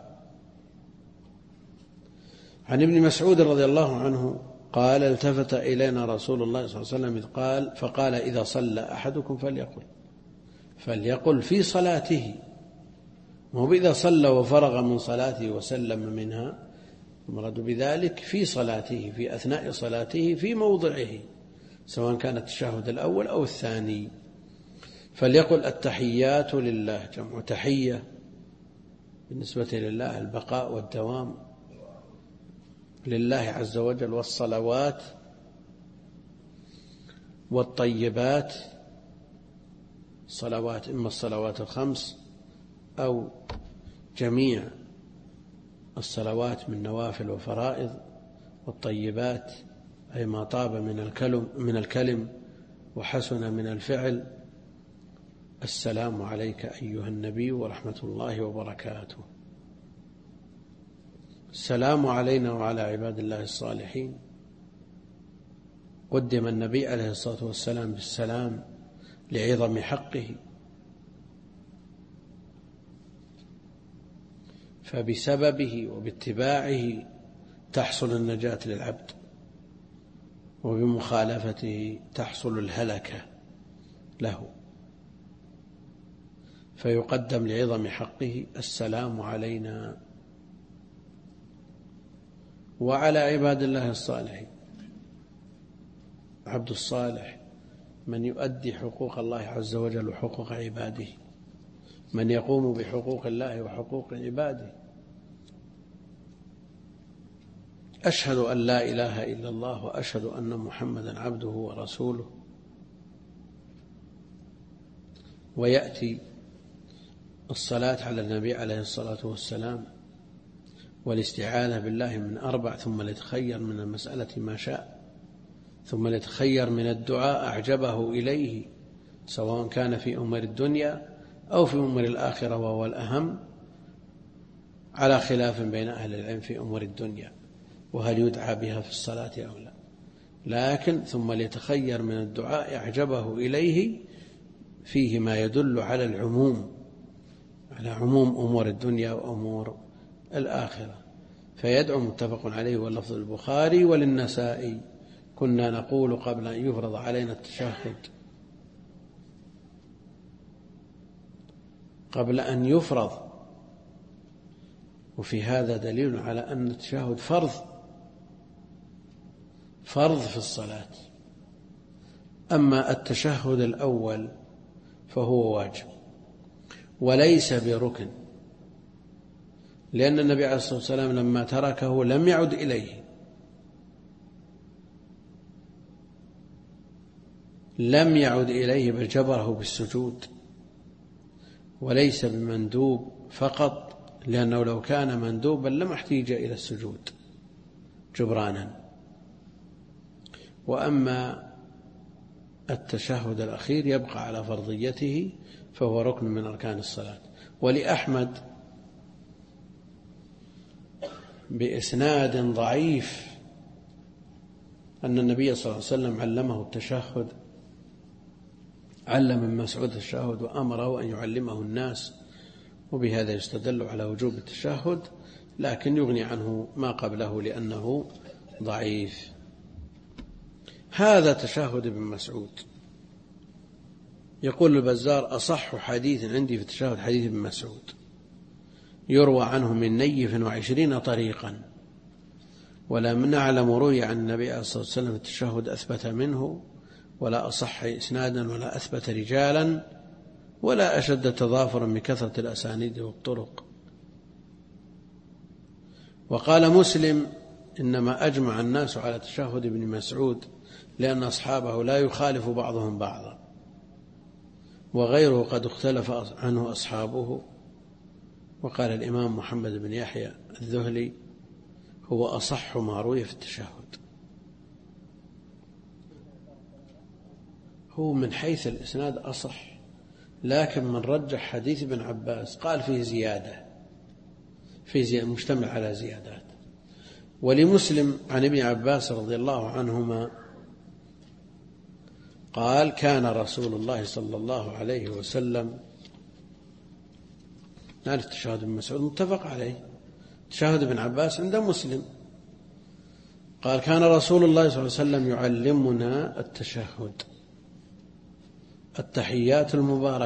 عن ابن مسعود رضي الله عنه قال: التفت إلينا رسول الله صلى الله عليه وسلم إذ قال فقال: إذا صلى أحدكم فليقل في صلاته، مو إذا صلى وفرغ من صلاته وسلم منها، المراد بذلك في صلاته، في أثناء صلاته، في موضعه، سواء كان التشهد الأول أو الثاني. فليقل: التحيات لله، جمع تحية بالنسبة لله البقاء والدوام لله عز وجل، والصلوات والطيبات، صلوات إما الصلوات الخمس أو جميع الصلوات من نوافل وفرائض، والطيبات أي ما طاب من الكلم وحسن من الفعل. السلام عليك أيها النبي ورحمة الله وبركاته. السلام علينا وعلى عباد الله الصالحين. قدم النبي عليه الصلاة والسلام بالسلام لعظم حقه، فبسببه وباتباعه تحصل النجاة للعبد، وبمخالفته تحصل الهلكة له، فيقدم لعظم حقه السلام علينا وعلى عباد الله الصالحين. العبد الصالح من يؤدي حقوق الله عز وجل وحقوق عباده، من يقوم بحقوق الله وحقوق عباده. أشهد أن لا إله إلا الله وأشهد أن محمدا عبده ورسوله. ويأتي الصلاة على النبي عليه الصلاة والسلام والاستعاذة بالله من 4، ثم ليتخير من المسألة ما شاء، ثم ليتخير من الدعاء أعجبه إليه، سواء كان في أمور الدنيا أو في أمور الآخرة، وهو الأهم، على خلاف بين أهل العلم في أمور الدنيا وهل يدعى بها في الصلاة أو لا، لكن ثم ليتخير من الدعاء أعجبه إليه فيه ما يدل على العموم، على عموم أمور الدنيا وأمور الآخرة، فيدعو. متفق عليه واللفظ البخاري وللنسائي. كنا نقول قبل أن يفرض علينا التشهد، قبل أن يفرض، وفي هذا دليل على أن التشهد فرض في الصلاة. أما التشهد الأول فهو واجب وليس بركن، لأن النبي عليه الصلاة والسلام لما تركه لم يعد إليه، بل جبره بالسجود، وليس بمندوب فقط، لأنه لو كان مندوبا لما احتيج إلى السجود جبرانا. وأما التشهد الأخير يبقى على فرضيته، فهو ركن من أركان الصلاة. ولأحمد بإسناد ضعيف أن النبي صلى الله عليه وسلم علمه التشهد، علم ابن مسعود التشهد وأمره أن يعلمه الناس، وبهذا يستدل على وجوب التشهد، لكن يغني عنه ما قبله لأنه ضعيف. هذا تشهد ابن مسعود. يقول البزار: أصح حديث عندي في التشهد حديث ابن مسعود، يروى عنه من نيف 20 طريقا، ولم نعلم روي عن النبي عليه الصلاة والسلام التشهد أثبت منه، ولا أصح إسنادا، ولا أثبت رجالا، ولا أشد تضافرا بكثرة الأسانيد والطرق. وقال مسلم: إنما أجمع الناس على تشهد ابن مسعود لأن أصحابه لا يخالف بعضهم بعضا، وغيره قد اختلف عنه أصحابه. وقال الإمام محمد بن يحيى الذهلي: هو أصح ما روي في التشهد. هو من حيث الإسناد أصح، لكن من رجح حديث ابن عباس قال فيه زيادة، مشتمل على زيادات. ولمسلم عن ابن عباس رضي الله عنهما قال: كان رسول الله صلى الله عليه وسلم، نعرف تشهد ابن مسعود متفق عليه، تشهد ابن عباس عند مسلم، قال: كان رسول الله صلى الله عليه وسلم يعلمنا التشهد، التحيات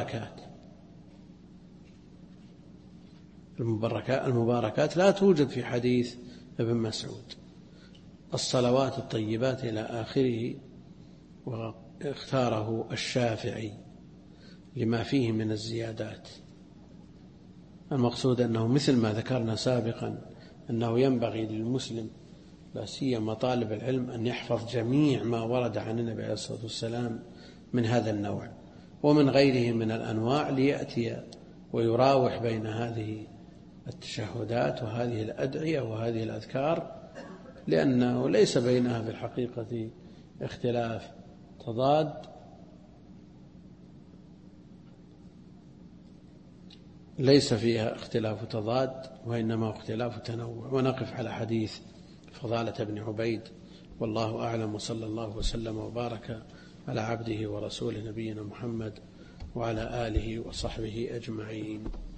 المباركات لا توجد في حديث ابن مسعود، الصلوات الطيبات إلى آخره، واختاره الشافعي لما فيه من الزيادات. المقصود أنه مثل ما ذكرنا سابقا أنه ينبغي للمسلم لا سيما طالب العلم أن يحفظ جميع ما ورد عن النبي عليه الصلاة والسلام من هذا النوع ومن غيره من الأنواع، ليأتي ويراوح بين هذه التشهدات وهذه الأدعية وهذه الأذكار، لأنه ليس بينها في الحقيقة اختلاف تضاد، ليس فيها اختلاف تضاد، وإنما اختلاف تنوع. ونقف على حديث فضالة بن عبيد، والله أعلم، وصلى الله وسلم وبارك على عبده ورسوله نبينا محمد وعلى آله وصحبه أجمعين.